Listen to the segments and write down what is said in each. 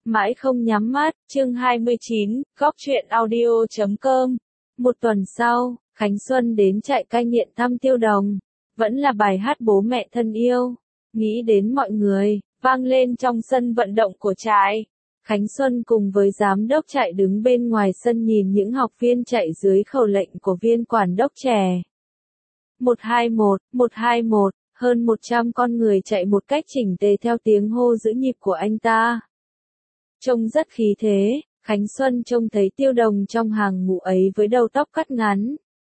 Mãi không nhắm mắt, chương 29, góc truyện audio.com. Một tuần sau, Khánh Xuân đến trại cai nghiện thăm Tiêu Đồng. Vẫn là bài hát Bố Mẹ Thân Yêu. Nghĩ đến mọi người, vang lên trong sân vận động của trại. Khánh Xuân cùng với giám đốc trại đứng bên ngoài sân nhìn những học viên chạy dưới khẩu lệnh của viên quản đốc trẻ. 121, 121, hơn 100 con người chạy một cách chỉnh tề theo tiếng hô giữ nhịp của anh ta. Trông rất khí thế, Khánh Xuân trông thấy Tiêu Đồng trong hàng ngũ ấy với đầu tóc cắt ngắn.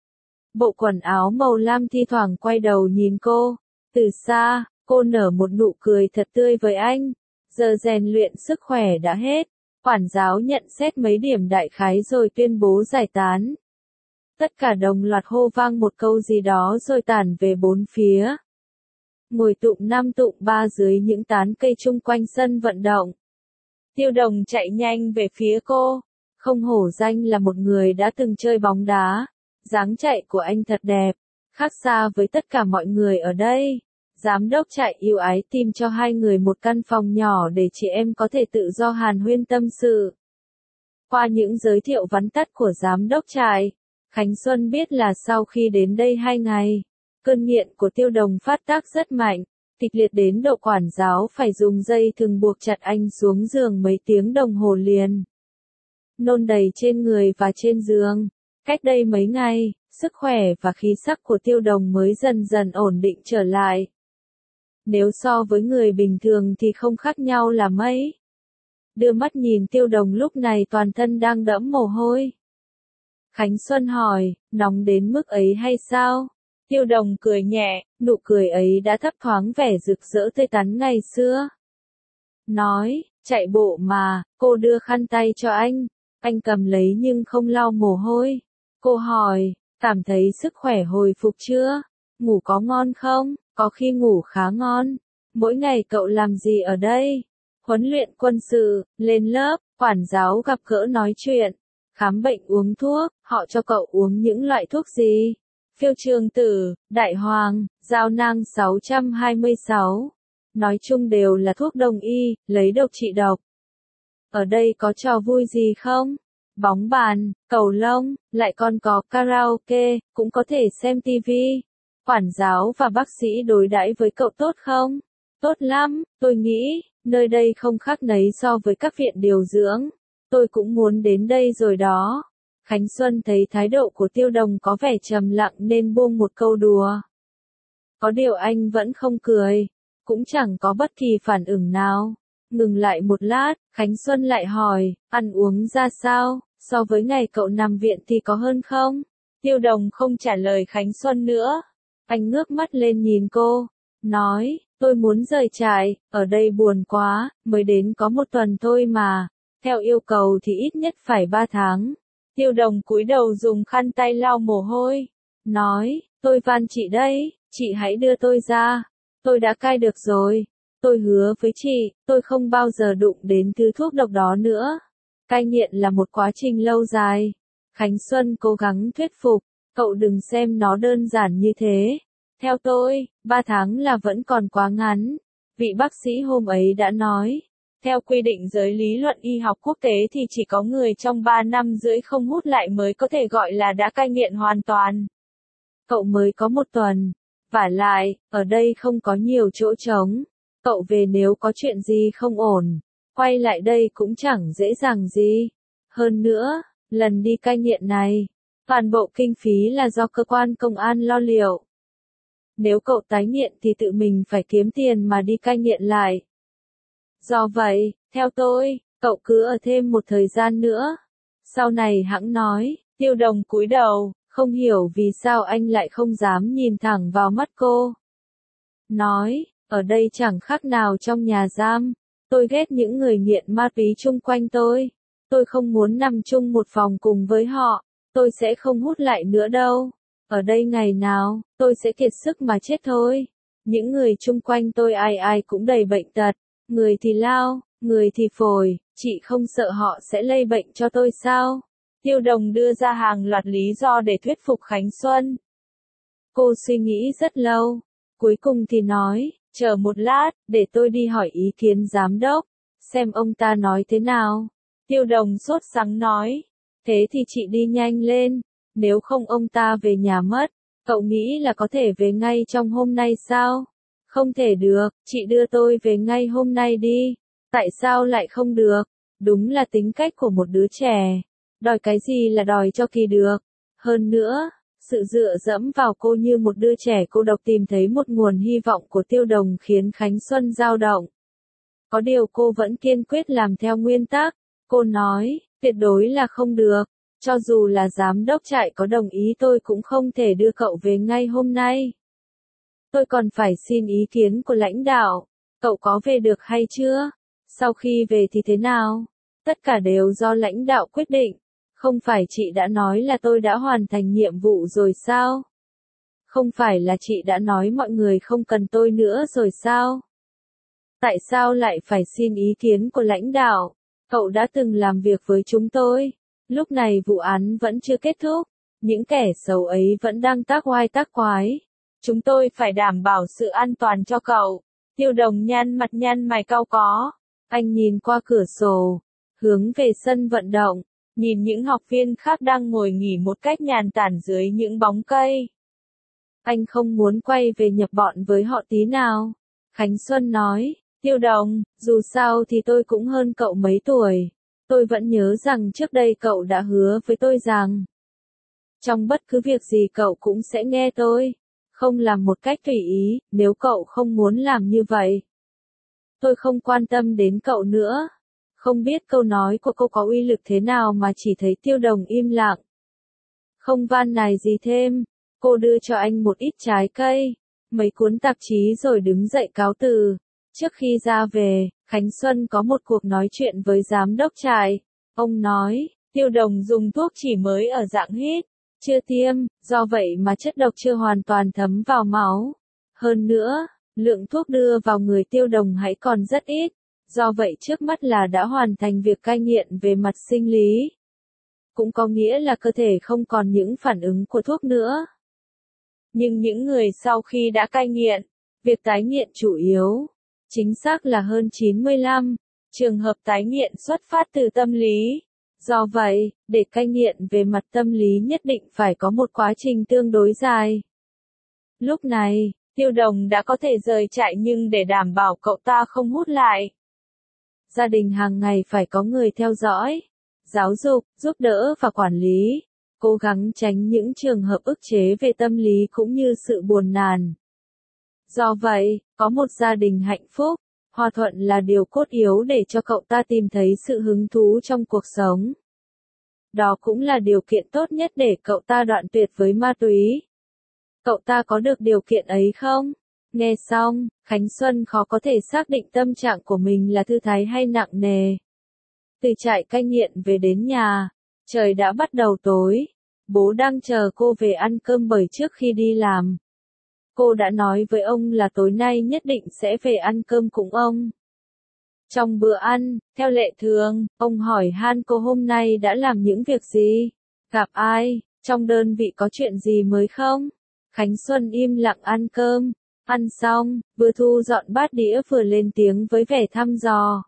Bộ quần áo màu lam thi thoảng quay đầu nhìn cô. Từ xa, cô nở một nụ cười thật tươi với anh. Giờ rèn luyện sức khỏe đã hết. Quản giáo nhận xét mấy điểm đại khái rồi tuyên bố giải tán. Tất cả đồng loạt hô vang một câu gì đó rồi tản về bốn phía. Ngồi tụm 5 tụm 3 dưới những tán cây chung quanh sân vận động. Tiêu Đồng chạy nhanh về phía cô. Không hổ danh là một người đã từng chơi bóng đá. Dáng chạy của anh thật đẹp. Khác xa với tất cả mọi người ở đây. Giám đốc trại yêu ái tìm cho hai người một căn phòng nhỏ để chị em có thể tự do hàn huyên tâm sự. Qua những giới thiệu vắn tắt của giám đốc trại, Khánh Xuân biết là sau khi đến đây 2 ngày, cơn nghiện của Tiêu Đồng phát tác rất mạnh, kịch liệt đến độ quản giáo phải dùng dây thừng buộc chặt anh xuống giường mấy tiếng đồng hồ liền. Nôn đầy trên người và trên giường. Cách đây mấy ngày, sức khỏe và khí sắc của Tiêu Đồng mới dần dần ổn định trở lại. Nếu so với người bình thường thì không khác nhau là mấy. Đưa mắt nhìn Tiêu Đồng lúc này toàn thân đang đẫm mồ hôi. Khánh Xuân hỏi, nóng đến mức ấy hay sao? Tiêu Đồng cười nhẹ, nụ cười ấy đã thấp thoáng vẻ rực rỡ tươi tắn ngày xưa. Nói, chạy bộ mà, cô đưa khăn tay cho anh. Anh cầm lấy nhưng không lau mồ hôi. Cô hỏi, cảm thấy sức khỏe hồi phục chưa? Ngủ có ngon không? Có khi ngủ khá ngon. Mỗi ngày cậu làm gì ở đây? Huấn luyện quân sự, lên lớp, quản giáo gặp gỡ nói chuyện, khám bệnh uống thuốc, họ cho cậu uống những loại thuốc gì? Phiêu Trường Tử, Đại Hoàng, Giao Nang 626. Nói chung đều là thuốc đông y, lấy độc trị độc. Ở đây có trò vui gì không? Bóng bàn, cầu lông, lại còn có karaoke, cũng có thể xem tivi. Quản giáo và bác sĩ đối đãi với cậu tốt không? Tốt lắm, tôi nghĩ, nơi đây không khác nấy so với các viện điều dưỡng. Tôi cũng muốn đến đây rồi đó. Khánh Xuân thấy thái độ của Tiêu Đồng có vẻ trầm lặng nên buông một câu đùa. Có điều anh vẫn không cười, cũng chẳng có bất kỳ phản ứng nào. Ngừng lại một lát, Khánh Xuân lại hỏi, ăn uống ra sao, so với ngày cậu nằm viện thì có hơn không? Tiêu Đồng không trả lời Khánh Xuân nữa. Anh ngước mắt lên nhìn cô, nói, tôi muốn rời trại, ở đây buồn quá, mới đến có 1 tuần thôi mà. Theo yêu cầu thì ít nhất phải 3 tháng. Tiêu Đồng cúi đầu dùng khăn tay lau mồ hôi. Nói, tôi van chị đây, chị hãy đưa tôi ra. Tôi đã cai được rồi. Tôi hứa với chị, tôi không bao giờ đụng đến thứ thuốc độc đó nữa. Cai nghiện là một quá trình lâu dài. Khánh Xuân cố gắng thuyết phục, cậu đừng xem nó đơn giản như thế. Theo tôi, 3 tháng là vẫn còn quá ngắn. Vị bác sĩ hôm ấy đã nói. Theo quy định giới lý luận y học quốc tế thì chỉ có người trong 3 năm rưỡi không hút lại mới có thể gọi là đã cai nghiện hoàn toàn. Cậu mới có 1 tuần. Vả lại, ở đây không có nhiều chỗ trống. Cậu về nếu có chuyện gì không ổn, quay lại đây cũng chẳng dễ dàng gì. Hơn nữa, lần đi cai nghiện này, toàn bộ kinh phí là do cơ quan công an lo liệu. Nếu cậu tái nghiện thì tự mình phải kiếm tiền mà đi cai nghiện lại. Do vậy, theo tôi, cậu cứ ở thêm một thời gian nữa. Sau này hẵng nói. Tiêu Đồng cúi đầu, không hiểu vì sao anh lại không dám nhìn thẳng vào mắt cô. Nói, ở đây chẳng khác nào trong nhà giam. Tôi ghét những người nghiện ma túy chung quanh tôi. Tôi không muốn nằm chung một phòng cùng với họ. Tôi sẽ không hút lại nữa đâu. Ở đây ngày nào, tôi sẽ kiệt sức mà chết thôi. Những người chung quanh tôi ai ai cũng đầy bệnh tật. Người thì lao, người thì phổi, chị không sợ họ sẽ lây bệnh cho tôi sao? Tiêu Đồng đưa ra hàng loạt lý do để thuyết phục Khánh Xuân. Cô suy nghĩ rất lâu, cuối cùng thì nói, chờ một lát, để tôi đi hỏi ý kiến giám đốc. xem ông ta nói thế nào. Tiêu Đồng sốt sắng nói, thế thì chị đi nhanh lên, nếu không ông ta về nhà mất. Cậu nghĩ là có thể về ngay trong hôm nay sao? Không thể được, chị đưa tôi về ngay hôm nay đi. Tại sao lại không được? Đúng là tính cách của một đứa trẻ. Đòi cái gì là đòi cho kỳ được. Hơn nữa, sự dựa dẫm vào cô như một đứa trẻ cô độc tìm thấy một nguồn hy vọng của Tiêu Đồng khiến Khánh Xuân dao động. Có điều cô vẫn kiên quyết làm theo nguyên tắc. Cô nói, tuyệt đối là không được. Cho dù là giám đốc trại có đồng ý tôi cũng không thể đưa cậu về ngay hôm nay. Tôi còn phải xin ý kiến của lãnh đạo. Cậu có về được hay chưa? Sau khi về thì thế nào? Tất cả đều do lãnh đạo quyết định. Không phải chị đã nói là tôi đã hoàn thành nhiệm vụ rồi sao? Không phải là chị đã nói mọi người không cần tôi nữa rồi sao? Tại sao lại phải xin ý kiến của lãnh đạo? Cậu đã từng làm việc với chúng tôi. Lúc này vụ án vẫn chưa kết thúc. Những kẻ xấu ấy vẫn đang tác oai tác quái. Chúng tôi phải đảm bảo sự an toàn cho cậu. Tiêu Đồng nhăn mày cau có. Anh nhìn qua cửa sổ, hướng về sân vận động, nhìn những học viên khác đang ngồi nghỉ một cách nhàn tản dưới những bóng cây. Anh không muốn quay về nhập bọn với họ tí nào. Khánh Xuân nói, Tiêu Đồng, dù sao thì tôi cũng hơn cậu mấy tuổi. Tôi vẫn nhớ rằng trước đây cậu đã hứa với tôi rằng, trong bất cứ việc gì cậu cũng sẽ nghe tôi, không làm một cách tùy ý, nếu cậu không muốn làm như vậy. Tôi không quan tâm đến cậu nữa. Không biết câu nói của cô có uy lực thế nào mà chỉ thấy Tiêu Đồng im lặng. Không van nài gì thêm, cô đưa cho anh một ít trái cây, mấy cuốn tạp chí rồi đứng dậy cáo từ. Trước khi ra về, Khánh Xuân có một cuộc nói chuyện với giám đốc trại. Ông nói, Tiêu Đồng dùng thuốc chỉ mới ở dạng hít, chưa tiêm, do vậy mà chất độc chưa hoàn toàn thấm vào máu. Hơn nữa, lượng thuốc đưa vào người Tiêu Đồng hãy còn rất ít, do vậy trước mắt là đã hoàn thành việc cai nghiện về mặt sinh lý. Cũng có nghĩa là cơ thể không còn những phản ứng của thuốc nữa. Nhưng những người sau khi đã cai nghiện, việc tái nghiện chủ yếu, chính xác là hơn 95, trường hợp tái nghiện xuất phát từ tâm lý. Do vậy, để cai nghiện về mặt tâm lý nhất định phải có một quá trình tương đối dài. Lúc này, Tiêu Đồng đã có thể rời trại nhưng để đảm bảo cậu ta không hút lại. Gia đình hàng ngày phải có người theo dõi, giáo dục, giúp đỡ và quản lý, cố gắng tránh những trường hợp ức chế về tâm lý cũng như sự buồn nản. Do vậy, có một gia đình hạnh phúc, hòa thuận là điều cốt yếu để cho cậu ta tìm thấy sự hứng thú trong cuộc sống. Đó cũng là điều kiện tốt nhất để cậu ta đoạn tuyệt với ma túy. Cậu ta có được điều kiện ấy không? Nghe xong, Khánh Xuân khó có thể xác định tâm trạng của mình là thư thái hay nặng nề. Từ trại cai nghiện về đến nhà, trời đã bắt đầu tối. Bố đang chờ cô về ăn cơm bởi trước khi đi làm. Cô đã nói với ông là tối nay nhất định sẽ về ăn cơm cùng ông. Trong bữa ăn, theo lệ thường, ông hỏi han cô hôm nay đã làm những việc gì, gặp ai, trong đơn vị có chuyện gì mới không? Khánh Xuân im lặng ăn cơm, ăn xong, vừa thu dọn bát đĩa vừa lên tiếng với vẻ thăm dò.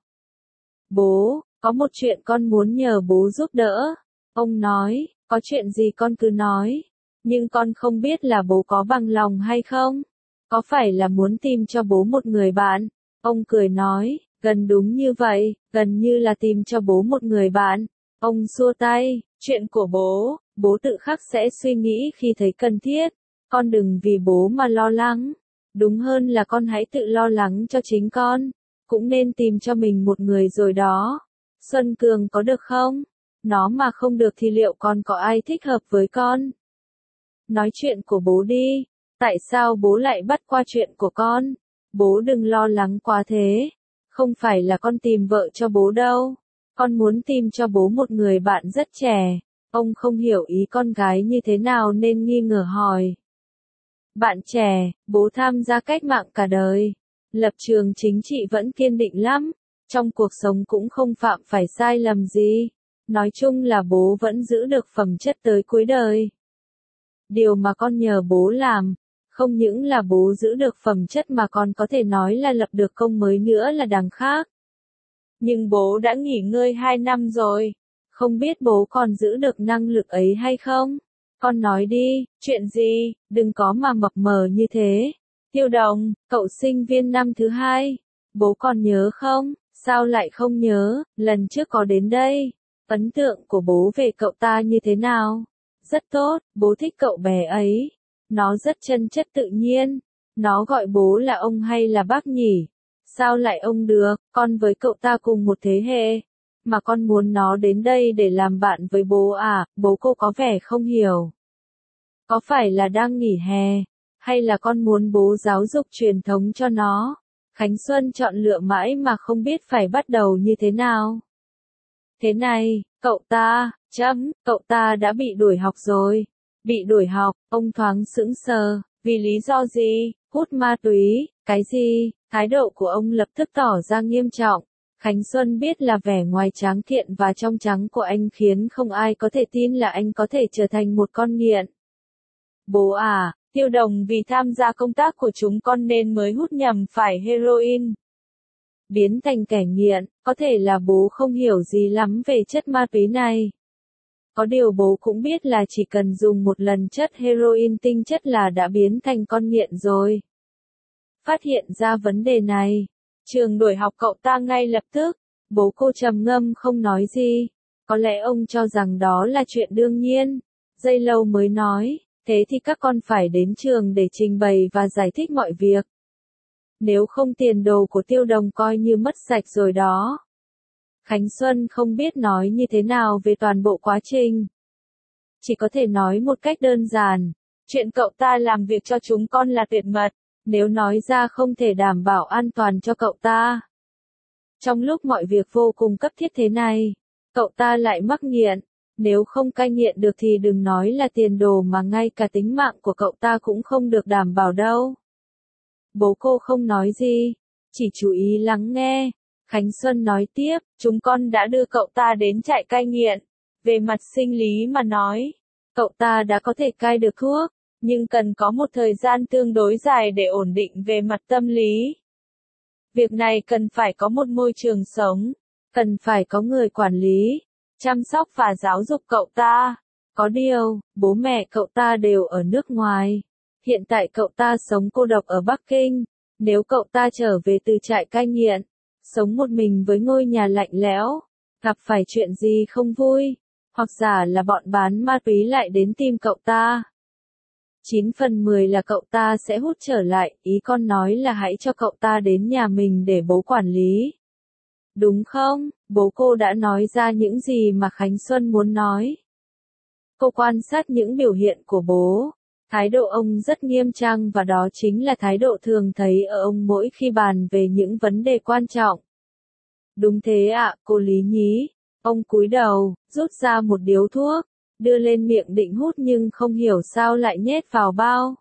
Bố, có một chuyện con muốn nhờ bố giúp đỡ. Ông nói, có chuyện gì con cứ nói, nhưng con không biết là bố có bằng lòng hay không? Có phải là muốn tìm cho bố một người bạn? Ông cười nói, gần đúng như vậy, gần như là tìm cho bố một người bạn. Ông xua tay, chuyện của bố tự khắc sẽ suy nghĩ khi thấy cần thiết. Con đừng vì bố mà lo lắng. Đúng hơn là con hãy tự lo lắng cho chính con. Cũng nên tìm cho mình một người rồi đó. Xuân Cường có được không? Nó mà không được thì liệu còn có ai thích hợp với con? Nói chuyện của bố đi. Tại sao bố lại bắt qua chuyện của con? Bố đừng lo lắng quá thế. Không phải là con tìm vợ cho bố đâu. Con muốn tìm cho bố một người bạn rất trẻ. Ông không hiểu ý con gái như thế nào nên nghi ngờ hỏi. Bạn trẻ, bố tham gia cách mạng cả đời. Lập trường chính trị vẫn kiên định lắm. Trong cuộc sống cũng không phạm phải sai lầm gì. Nói chung là bố vẫn giữ được phẩm chất tới cuối đời. Điều mà con nhờ bố làm, không những là bố giữ được phẩm chất mà còn có thể nói là lập được công mới nữa là đằng khác. Nhưng bố đã nghỉ ngơi 2 năm rồi. Không biết bố còn giữ được năng lực ấy hay không? Con nói đi, chuyện gì, đừng có mà mập mờ như thế. Tiêu Đồng, cậu sinh viên năm thứ 2. Bố còn nhớ không? Sao lại không nhớ, lần trước có đến đây. Ấn tượng của bố về cậu ta như thế nào? Rất tốt, bố thích cậu bé ấy. Nó rất chân chất tự nhiên. Nó gọi bố là ông hay là bác nhỉ? Sao lại ông được, con với cậu ta cùng một thế hệ. Mà con muốn nó đến đây để làm bạn với bố à, bố cô có vẻ không hiểu. Có phải là đang nghỉ hè, hay là con muốn bố giáo dục truyền thống cho nó? Khánh Xuân chọn lựa mãi mà không biết phải bắt đầu như thế nào. Thế này, cậu ta đã bị đuổi học rồi. Bị đuổi học, ông thoáng sững sờ, vì lý do gì? Hút ma túy, cái gì? Thái độ của ông lập tức tỏ ra nghiêm trọng. Khánh Xuân biết là vẻ ngoài tráng kiện và trong trắng của anh khiến không ai có thể tin là anh có thể trở thành một con nghiện. Bố à, Tiêu Đồng vì tham gia công tác của chúng con nên mới hút nhầm phải heroin. Biến thành kẻ nghiện, có thể là bố không hiểu gì lắm về chất ma túy này. Có điều bố cũng biết là chỉ cần dùng một lần chất heroin tinh chất là đã biến thành con nghiện rồi. Phát hiện ra vấn đề này, trường đuổi học cậu ta ngay lập tức. Bố cô trầm ngâm không nói gì. Có lẽ ông cho rằng đó là chuyện đương nhiên. Giây lâu mới nói, thế thì các con phải đến trường để trình bày và giải thích mọi việc. Nếu không tiền đồ của Tiêu Đồng coi như mất sạch rồi đó. Khánh Xuân không biết nói như thế nào về toàn bộ quá trình. Chỉ có thể nói một cách đơn giản, chuyện cậu ta làm việc cho chúng con là tuyệt mật, nếu nói ra không thể đảm bảo an toàn cho cậu ta. Trong lúc mọi việc vô cùng cấp thiết thế này, cậu ta lại mắc nghiện, nếu không cai nghiện được thì đừng nói là tiền đồ mà ngay cả tính mạng của cậu ta cũng không được đảm bảo đâu. Bố cô không nói gì, chỉ chú ý lắng nghe. Khánh Xuân nói tiếp, chúng con đã đưa cậu ta đến trại cai nghiện. Về mặt sinh lý mà nói, cậu ta đã có thể cai được thuốc, nhưng cần có một thời gian tương đối dài để ổn định về mặt tâm lý. Việc này cần phải có một môi trường sống, cần phải có người quản lý, chăm sóc và giáo dục cậu ta. Có điều, bố mẹ cậu ta đều ở nước ngoài. Hiện tại cậu ta sống cô độc ở Bắc Kinh. Nếu cậu ta trở về từ trại cai nghiện, sống một mình với ngôi nhà lạnh lẽo, gặp phải chuyện gì không vui, hoặc giả là bọn bán ma túy lại đến tìm cậu ta. 9 phần 10 là cậu ta sẽ hút trở lại, ý con nói là hãy cho cậu ta đến nhà mình để bố quản lý. Đúng không? Bố cô đã nói ra những gì mà Khánh Xuân muốn nói. Cô quan sát những biểu hiện của bố. Thái độ ông rất nghiêm trang và đó chính là thái độ thường thấy ở ông mỗi khi bàn về những vấn đề quan trọng. Đúng thế ạ, cô Lý nhí. Ông cúi đầu, rút ra một điếu thuốc, đưa lên miệng định hút nhưng không hiểu sao lại nhét vào bao.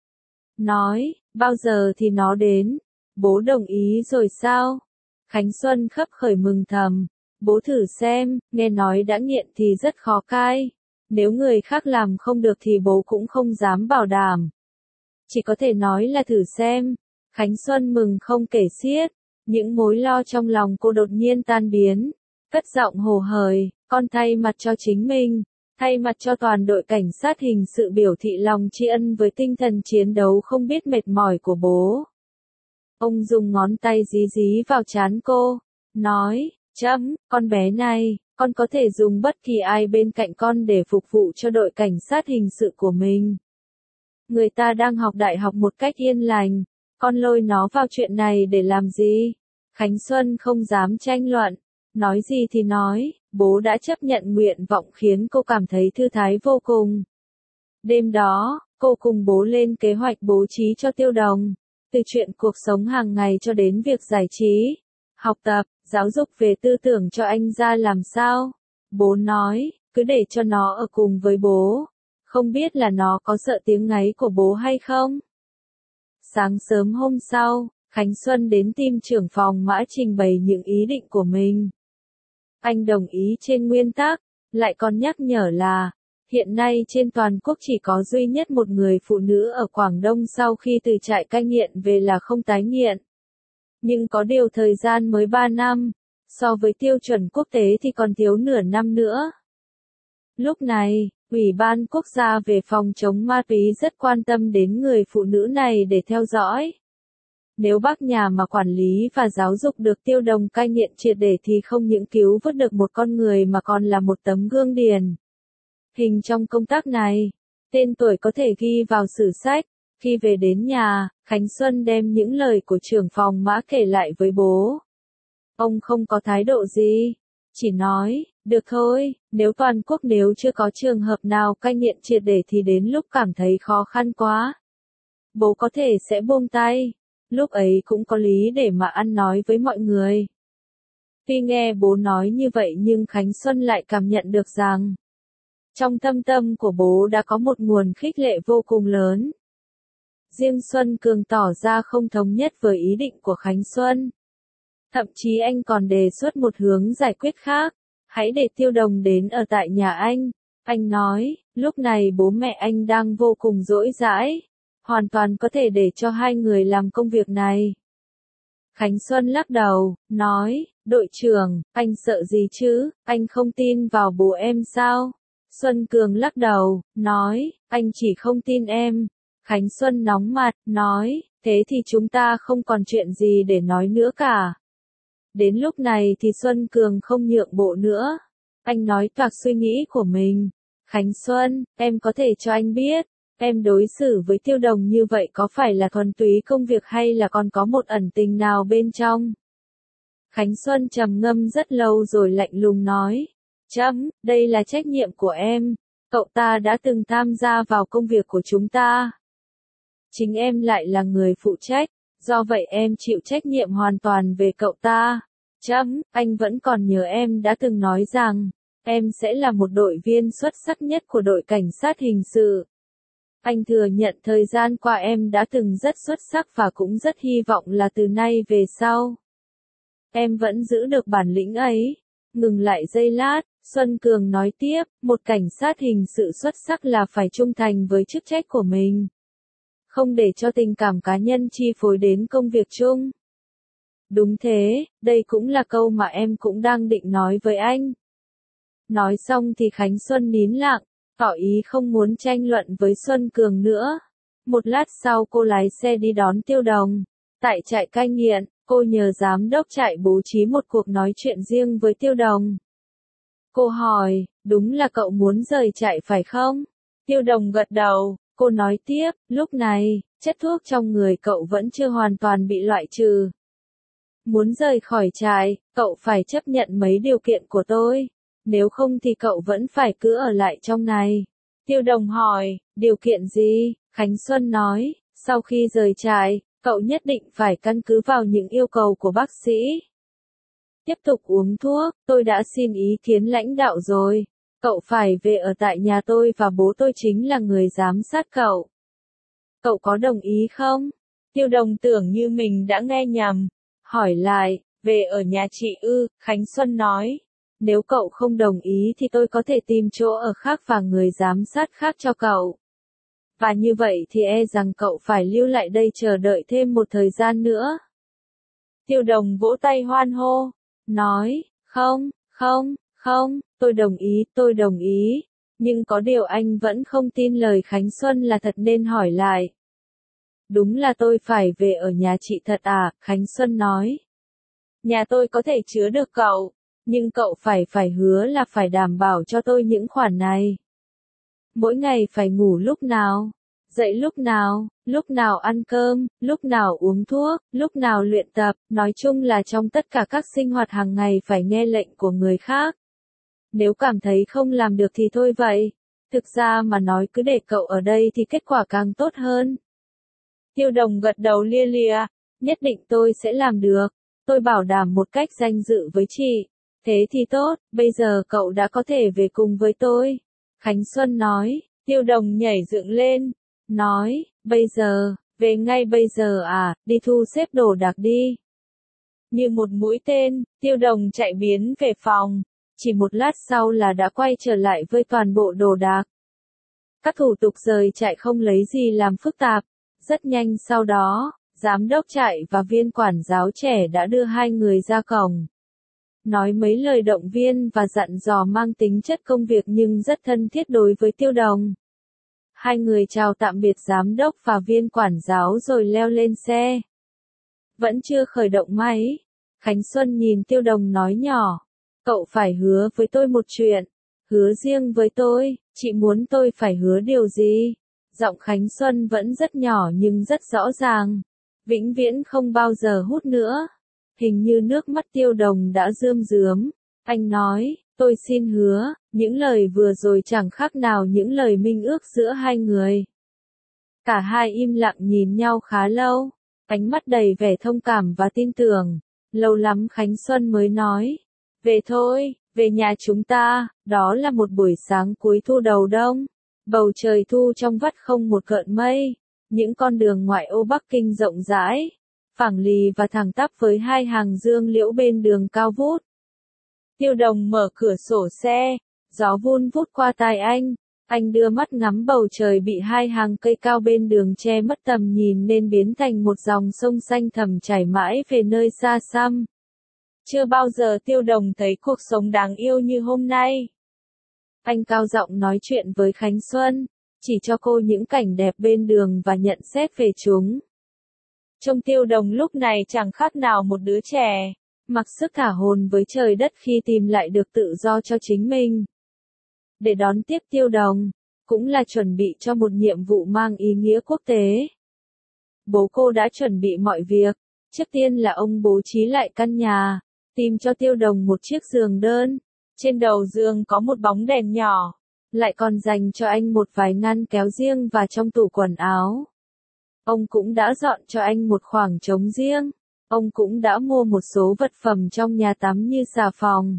Nói, bao giờ thì nó đến? Bố đồng ý rồi sao? Khánh Xuân khấp khởi mừng thầm. Bố thử xem, nghe nói đã nghiện thì rất khó cai. Nếu người khác làm không được thì bố cũng không dám bảo đảm. Chỉ có thể nói là thử xem. Khánh Xuân mừng không kể xiết. Những mối lo trong lòng cô đột nhiên tan biến. Cất giọng hồ hởi, con thay mặt cho chính mình, thay mặt cho toàn đội cảnh sát hình sự biểu thị lòng tri ân với tinh thần chiến đấu không biết mệt mỏi của bố. Ông dùng ngón tay dí dí vào trán cô, nói, con bé này, con có thể dùng bất kỳ ai bên cạnh con để phục vụ cho đội cảnh sát hình sự của mình. Người ta đang học đại học một cách yên lành, con lôi nó vào chuyện này để làm gì? Khánh Xuân không dám tranh luận, nói gì thì nói, bố đã chấp nhận nguyện vọng khiến cô cảm thấy thư thái vô cùng. Đêm đó, cô cùng bố lên kế hoạch bố trí cho Tiêu Đồng, từ chuyện cuộc sống hàng ngày cho đến việc giải trí, học tập, giáo dục về tư tưởng cho anh ra làm sao. Bố nói, cứ để cho nó ở cùng với bố, không biết là nó có sợ tiếng ngáy của bố hay không. Sáng sớm hôm sau, Khánh Xuân đến tìm trưởng phòng Mã trình bày những ý định của mình. Anh đồng ý trên nguyên tắc, lại còn nhắc nhở là, hiện nay trên toàn quốc chỉ có duy nhất một người phụ nữ ở Quảng Đông sau khi từ trại cai nghiện về là không tái nghiện. Nhưng có điều thời gian mới 3 năm, so với tiêu chuẩn quốc tế thì còn thiếu nửa năm nữa. Lúc này, Ủy ban Quốc gia về phòng chống ma túy rất quan tâm đến người phụ nữ này để theo dõi. Nếu bác nhà mà quản lý và giáo dục được Tiêu Đồng cai nghiện triệt để thì không những cứu vớt được một con người mà còn là một tấm gương điển hình trong công tác này. Tên tuổi có thể ghi vào sử sách. Khi về đến nhà, Khánh Xuân đem những lời của trưởng phòng Mã kể lại với bố. Ông không có thái độ gì, chỉ nói, được thôi, nếu toàn quốc nếu chưa có trường hợp nào cai nghiện triệt để thì đến lúc cảm thấy khó khăn quá, bố có thể sẽ buông tay. Lúc ấy cũng có lý để mà ăn nói với mọi người. Tuy nghe bố nói như vậy nhưng Khánh Xuân lại cảm nhận được rằng, trong thâm tâm của bố đã có một nguồn khích lệ vô cùng lớn. Riêng Xuân Cường tỏ ra không thống nhất với ý định của Khánh Xuân. Thậm chí anh còn đề xuất một hướng giải quyết khác, hãy để Tiêu Đồng đến ở tại nhà anh. Anh nói, lúc này bố mẹ anh đang vô cùng rỗi rãi, hoàn toàn có thể để cho hai người làm công việc này. Khánh Xuân lắc đầu, nói, đội trưởng, anh sợ gì chứ, anh không tin vào bố em sao? Xuân Cường lắc đầu, nói, anh chỉ không tin em. Khánh Xuân nóng mặt, nói, thế thì chúng ta không còn chuyện gì để nói nữa cả. Đến lúc này thì Xuân Cường không nhượng bộ nữa. Anh nói toạc suy nghĩ của mình. Khánh Xuân, em có thể cho anh biết, em đối xử với Tiêu Đồng như vậy có phải là thuần túy công việc hay là còn có một ẩn tình nào bên trong? Khánh Xuân trầm ngâm rất lâu rồi lạnh lùng nói, đây là trách nhiệm của em, cậu ta đã từng tham gia vào công việc của chúng ta. Chính em lại là người phụ trách, do vậy em chịu trách nhiệm hoàn toàn về cậu ta. Anh vẫn còn nhớ em đã từng nói rằng, em sẽ là một đội viên xuất sắc nhất của đội cảnh sát hình sự. Anh thừa nhận thời gian qua em đã từng rất xuất sắc và cũng rất hy vọng là từ nay về sau, em vẫn giữ được bản lĩnh ấy. Ngừng lại giây lát, Xuân Cường nói tiếp, một cảnh sát hình sự xuất sắc là phải trung thành với chức trách của mình. Không để cho tình cảm cá nhân chi phối đến công việc chung. Đúng thế, đây cũng là câu mà em cũng đang định nói với anh. Nói xong thì Khánh Xuân nín lặng, tỏ ý không muốn tranh luận với Xuân Cường nữa. Một lát sau cô lái xe đi đón Tiêu Đồng. Tại trại cai nghiện, cô nhờ giám đốc trại bố trí một cuộc nói chuyện riêng với Tiêu Đồng. Cô hỏi, đúng là cậu muốn rời trại phải không? Tiêu Đồng gật đầu, cô nói tiếp, lúc này, chất thuốc trong người cậu vẫn chưa hoàn toàn bị loại trừ. Muốn rời khỏi trại, cậu phải chấp nhận mấy điều kiện của tôi. Nếu không thì cậu vẫn phải cứ ở lại trong này. Tiêu Đồng hỏi, điều kiện gì? Khánh Xuân nói, sau khi rời trại, cậu nhất định phải căn cứ vào những yêu cầu của bác sĩ. Tiếp tục uống thuốc, tôi đã xin ý kiến lãnh đạo rồi. Cậu phải về ở tại nhà tôi và bố tôi chính là người giám sát cậu. Cậu có đồng ý không? Tiêu Đồng tưởng như mình đã nghe nhầm. Hỏi lại, về ở nhà chị ư? Khánh Xuân nói, nếu cậu không đồng ý thì tôi có thể tìm chỗ ở khác và người giám sát khác cho cậu. Và như vậy thì e rằng cậu phải lưu lại đây chờ đợi thêm một thời gian nữa. Tiêu Đồng vỗ tay hoan hô, nói, không, tôi đồng ý. Nhưng có điều anh vẫn không tin lời Khánh Xuân là thật nên hỏi lại. Đúng là tôi phải về ở nhà chị thật à? Khánh Xuân nói. Nhà tôi có thể chứa được cậu, nhưng cậu phải hứa là phải đảm bảo cho tôi những khoản này. Mỗi ngày phải ngủ lúc nào, dậy lúc nào ăn cơm, lúc nào uống thuốc, lúc nào luyện tập, nói chung là trong tất cả các sinh hoạt hàng ngày phải nghe lệnh của người khác. Nếu cảm thấy không làm được thì thôi vậy. Thực ra mà nói cứ để cậu ở đây thì kết quả càng tốt hơn. Tiêu Đồng gật đầu lia lịa, nhất định tôi sẽ làm được. Tôi bảo đảm một cách danh dự với chị. Thế thì tốt, bây giờ cậu đã có thể về cùng với tôi. Khánh Xuân nói, Tiêu Đồng nhảy dựng lên, nói, bây giờ, về ngay bây giờ à, đi thu xếp đồ đạc đi. Như một mũi tên, Tiêu Đồng chạy biến về phòng. Chỉ một lát sau là đã quay trở lại với toàn bộ đồ đạc. Các thủ tục rời trại không lấy gì làm phức tạp. Rất nhanh sau đó, giám đốc trại và viên quản giáo trẻ đã đưa hai người ra cổng. nói mấy lời động viên và dặn dò mang tính chất công việc nhưng rất thân thiết đối với Tiêu Đồng. Hai người chào tạm biệt giám đốc và viên quản giáo rồi leo lên xe. Vẫn chưa khởi động máy, Khánh Xuân nhìn Tiêu Đồng nói nhỏ, cậu phải hứa với tôi một chuyện, hứa riêng với tôi, chị muốn tôi phải hứa điều gì? Giọng Khánh Xuân vẫn rất nhỏ nhưng rất rõ ràng, vĩnh viễn không bao giờ hút nữa. Hình như nước mắt Tiêu Đồng đã rơm rớm, anh nói, tôi xin hứa, những lời vừa rồi chẳng khác nào những lời minh ước giữa hai người. Cả hai im lặng nhìn nhau khá lâu, ánh mắt đầy vẻ thông cảm và tin tưởng. Lâu lắm Khánh Xuân mới nói, về thôi, về nhà chúng ta. Đó là một buổi sáng cuối thu đầu đông. Bầu trời thu trong vắt không một gợn mây. Những con đường ngoại ô Bắc Kinh rộng rãi, phẳng lì và thẳng tắp với hai hàng dương liễu bên đường cao vút. Tiêu Đồng mở cửa sổ xe, gió vun vút qua tai anh đưa mắt ngắm bầu trời bị hai hàng cây cao bên đường che mất tầm nhìn nên biến thành một dòng sông xanh thẳm chảy mãi về nơi xa xăm. Chưa bao giờ Tiêu Đồng thấy cuộc sống đáng yêu như hôm nay. Anh cao giọng nói chuyện với Khánh Xuân, chỉ cho cô những cảnh đẹp bên đường và nhận xét về chúng. Trông Tiêu Đồng lúc này chẳng khác nào một đứa trẻ, mặc sức thả hồn với trời đất khi tìm lại được tự do cho chính mình. Để đón tiếp Tiêu Đồng, cũng là chuẩn bị cho một nhiệm vụ mang ý nghĩa quốc tế. Bố cô đã chuẩn bị mọi việc, trước tiên là ông bố trí lại căn nhà, tìm cho Tiêu Đồng một chiếc giường đơn, trên đầu giường có một bóng đèn nhỏ, lại còn dành cho anh một vài ngăn kéo riêng và trong tủ quần áo. Ông cũng đã dọn cho anh một khoảng trống riêng, ông cũng đã mua một số vật phẩm trong nhà tắm như xà phòng,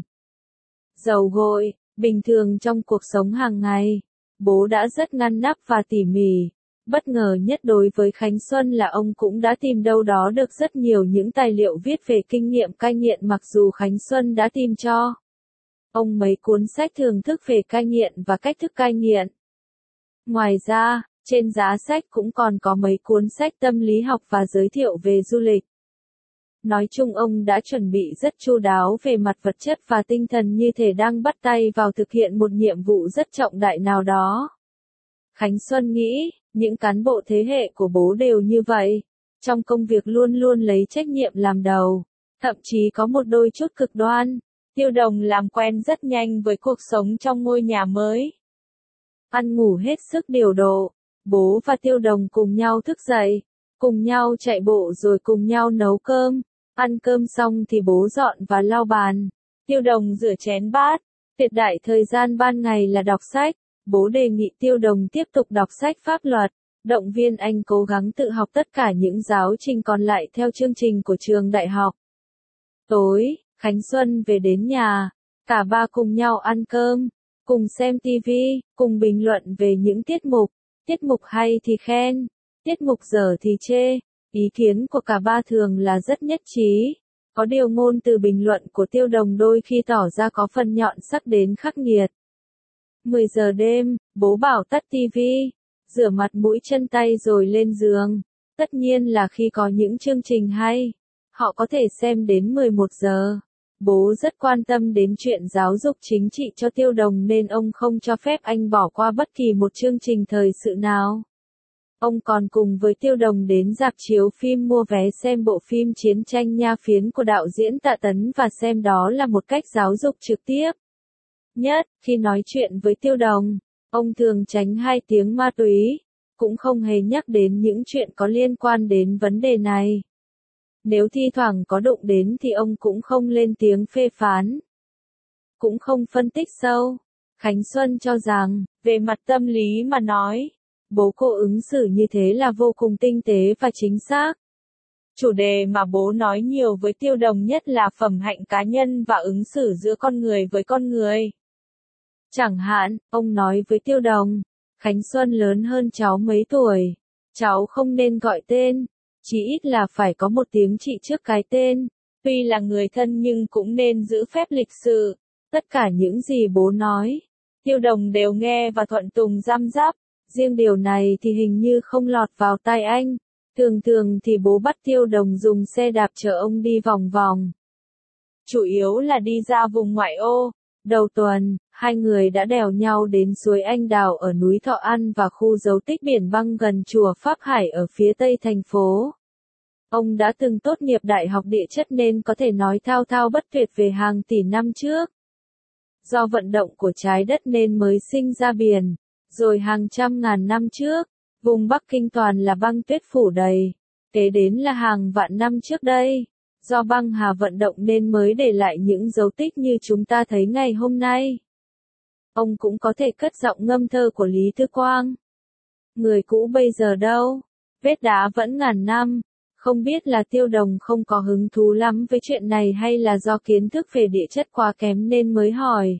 dầu gội. Bình thường trong cuộc sống hàng ngày, bố đã rất ngăn nắp và tỉ mỉ. Bất ngờ nhất đối với Khánh Xuân là ông cũng đã tìm đâu đó được rất nhiều những tài liệu viết về kinh nghiệm cai nghiện mặc dù Khánh Xuân đã tìm cho ông mấy cuốn sách thưởng thức về cai nghiện và cách thức cai nghiện. Ngoài ra, trên giá sách cũng còn có mấy cuốn sách tâm lý học và giới thiệu về du lịch. Nói chung ông đã chuẩn bị rất chu đáo về mặt vật chất và tinh thần như thể đang bắt tay vào thực hiện một nhiệm vụ rất trọng đại nào đó. Khánh Xuân nghĩ, những cán bộ thế hệ của bố đều như vậy, trong công việc luôn luôn lấy trách nhiệm làm đầu, thậm chí có một đôi chút cực đoan. Tiêu Đồng làm quen rất nhanh với cuộc sống trong ngôi nhà mới. Ăn ngủ hết sức điều độ, bố và Tiêu Đồng cùng nhau thức dậy, cùng nhau chạy bộ rồi cùng nhau nấu cơm. Ăn cơm xong thì bố dọn và lau bàn, Tiêu Đồng rửa chén bát. Tuyệt đại thời gian ban ngày là đọc sách. Bố đề nghị Tiêu Đồng tiếp tục đọc sách pháp luật, động viên anh cố gắng tự học tất cả những giáo trình còn lại theo chương trình của trường đại học. Tối, Khánh Xuân về đến nhà, cả ba cùng nhau ăn cơm, cùng xem tivi, cùng bình luận về những tiết mục hay thì khen, tiết mục dở thì chê. Ý kiến của cả ba thường là rất nhất trí. Có điều ngôn từ bình luận của Tiêu Đồng đôi khi tỏ ra có phần nhọn sắc đến khắc nghiệt. 10 giờ đêm, bố bảo tắt tivi, rửa mặt mũi chân tay rồi lên giường. Tất nhiên là khi có những chương trình hay, họ có thể xem đến 11 giờ. Bố rất quan tâm đến chuyện giáo dục chính trị cho Tiêu Đồng nên ông không cho phép anh bỏ qua bất kỳ một chương trình thời sự nào. Ông còn cùng với Tiêu Đồng đến rạp chiếu phim mua vé xem bộ phim Chiến tranh Nha Phiến của đạo diễn Tạ Tấn và xem đó là một cách giáo dục trực tiếp. Nhất, khi nói chuyện với Tiêu Đồng, ông thường tránh hai tiếng ma túy, cũng không hề nhắc đến những chuyện có liên quan đến vấn đề này. Nếu thi thoảng có đụng đến thì ông cũng không lên tiếng phê phán, cũng không phân tích sâu. Khánh Xuân cho rằng, về mặt tâm lý mà nói, bố cô ứng xử như thế là vô cùng tinh tế và chính xác. Chủ đề mà bố nói nhiều với Tiêu Đồng nhất là phẩm hạnh cá nhân và ứng xử giữa con người với con người. Chẳng hạn, ông nói với Tiêu Đồng, Khánh Xuân lớn hơn cháu mấy tuổi, cháu không nên gọi tên, chí ít là phải có một tiếng chị trước cái tên. Tuy là người thân nhưng cũng nên giữ phép lịch sự. Tất cả những gì bố nói, Tiêu Đồng đều nghe và thuận tùng răm rắp. Riêng điều này thì hình như không lọt vào tai anh. Thường thường thì bố bắt Tiêu Đồng dùng xe đạp chở ông đi vòng vòng. chủ yếu là đi ra vùng ngoại ô. Đầu tuần, hai người đã đèo nhau đến suối Anh Đào ở núi Thọ An và khu dấu tích biển băng gần chùa Pháp Hải ở phía tây thành phố. Ông đã từng tốt nghiệp Đại học Địa chất nên có thể nói thao thao bất tuyệt về hàng tỷ năm trước. Do vận động của trái đất nên mới sinh ra biển, rồi hàng trăm ngàn năm trước, vùng Bắc Kinh toàn là băng tuyết phủ đầy. Kế đến là hàng vạn năm trước đây, do băng hà vận động nên mới để lại những dấu tích như chúng ta thấy ngày hôm nay. Ông cũng có thể cất giọng ngâm thơ của Lý Tư Quang. Người cũ bây giờ đâu? Vết đá vẫn ngàn năm. Không biết là Tiêu Đồng không có hứng thú lắm với chuyện này hay là do kiến thức về địa chất quá kém nên mới hỏi.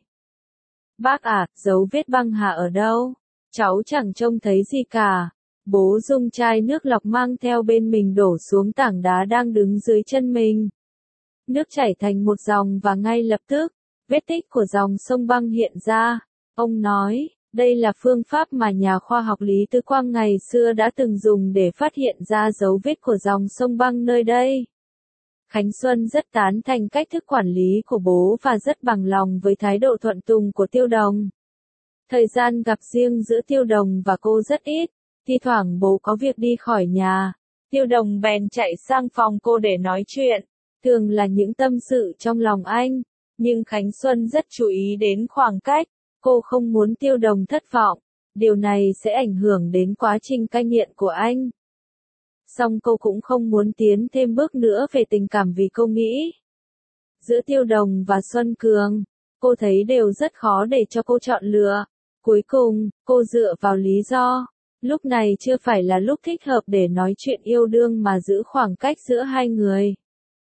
Bác à, dấu vết băng hà ở đâu? Cháu chẳng trông thấy gì cả. Bố dùng chai nước lọc mang theo bên mình đổ xuống tảng đá đang đứng dưới chân mình. Nước chảy thành một dòng và ngay lập tức, vết tích của dòng sông băng hiện ra. Ông nói, đây là phương pháp mà nhà khoa học Lý Tư Quang ngày xưa đã từng dùng để phát hiện ra dấu vết của dòng sông băng nơi đây. Khánh Xuân rất tán thành cách thức quản lý của bố và rất bằng lòng với thái độ thuận tùng của Tiêu Đồng. Thời gian gặp riêng giữa Tiêu Đồng và cô rất ít, thi thoảng bố có việc đi khỏi nhà, Tiêu Đồng bèn chạy sang phòng cô để nói chuyện, thường là những tâm sự trong lòng anh, nhưng Khánh Xuân rất chú ý đến khoảng cách, cô không muốn Tiêu Đồng thất vọng, điều này sẽ ảnh hưởng đến quá trình cai nghiện của anh. Song cô cũng không muốn tiến thêm bước nữa về tình cảm vì cô nghĩ, giữa Tiêu Đồng và Xuân Cường, cô thấy đều rất khó để cho cô chọn lựa. Cuối cùng, cô dựa vào lý do, lúc này chưa phải là lúc thích hợp để nói chuyện yêu đương mà giữ khoảng cách giữa hai người.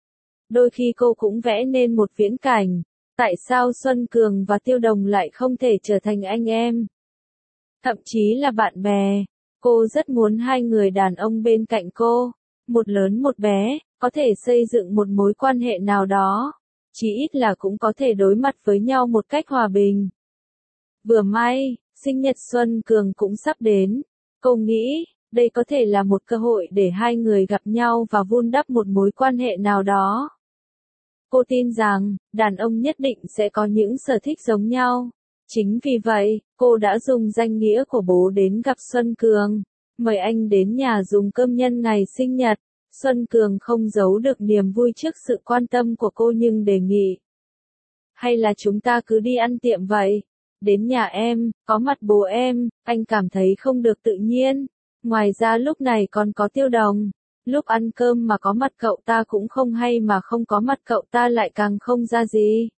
Đôi khi cô cũng vẽ nên một viễn cảnh, tại sao Xuân Cường và Tiêu Đồng lại không thể trở thành anh em, thậm chí là bạn bè. Cô rất muốn hai người đàn ông bên cạnh cô, một lớn một bé, có thể xây dựng một mối quan hệ nào đó, chí ít là cũng có thể đối mặt với nhau một cách hòa bình. Vừa may, sinh nhật Xuân Cường cũng sắp đến, cô nghĩ, đây có thể là một cơ hội để hai người gặp nhau và vun đắp một mối quan hệ nào đó. Cô tin rằng, đàn ông nhất định sẽ có những sở thích giống nhau. Chính vì vậy, cô đã dùng danh nghĩa của bố đến gặp Xuân Cường, mời anh đến nhà dùng cơm nhân ngày sinh nhật. Xuân Cường không giấu được niềm vui trước sự quan tâm của cô nhưng đề nghị. Hay là chúng ta cứ đi ăn tiệm vậy? Đến nhà em, có mặt bố em, anh cảm thấy không được tự nhiên. Ngoài ra lúc này còn có Tiêu Đồng. Lúc ăn cơm mà có mặt cậu ta cũng không hay mà không có mặt cậu ta lại càng không ra gì.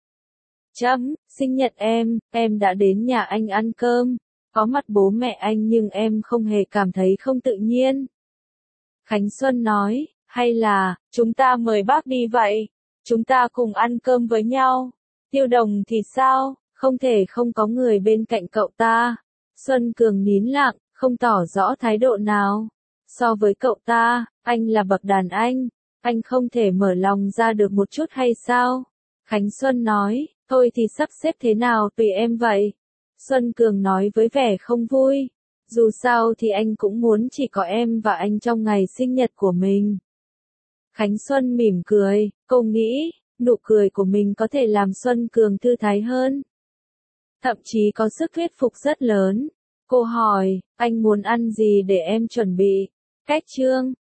Sinh nhật em đã đến nhà anh ăn cơm, có mặt bố mẹ anh nhưng em không hề cảm thấy không tự nhiên. Khánh Xuân nói, hay là, chúng ta mời bác đi vậy, chúng ta cùng ăn cơm với nhau. Tiêu Đồng thì sao, không thể không có người bên cạnh cậu ta. Xuân Cường nín lặng, không tỏ rõ thái độ nào. So với cậu ta, anh là bậc đàn anh không thể mở lòng ra được một chút hay sao? Khánh Xuân nói, thôi thì sắp xếp thế nào tùy em vậy. Xuân Cường nói với vẻ không vui, dù sao thì anh cũng muốn chỉ có em và anh trong ngày sinh nhật của mình. Khánh Xuân mỉm cười, cô nghĩ, nụ cười của mình có thể làm Xuân Cường thư thái hơn. Thậm chí có sức thuyết phục rất lớn. Cô hỏi, anh muốn ăn gì để em chuẩn bị? Cách chương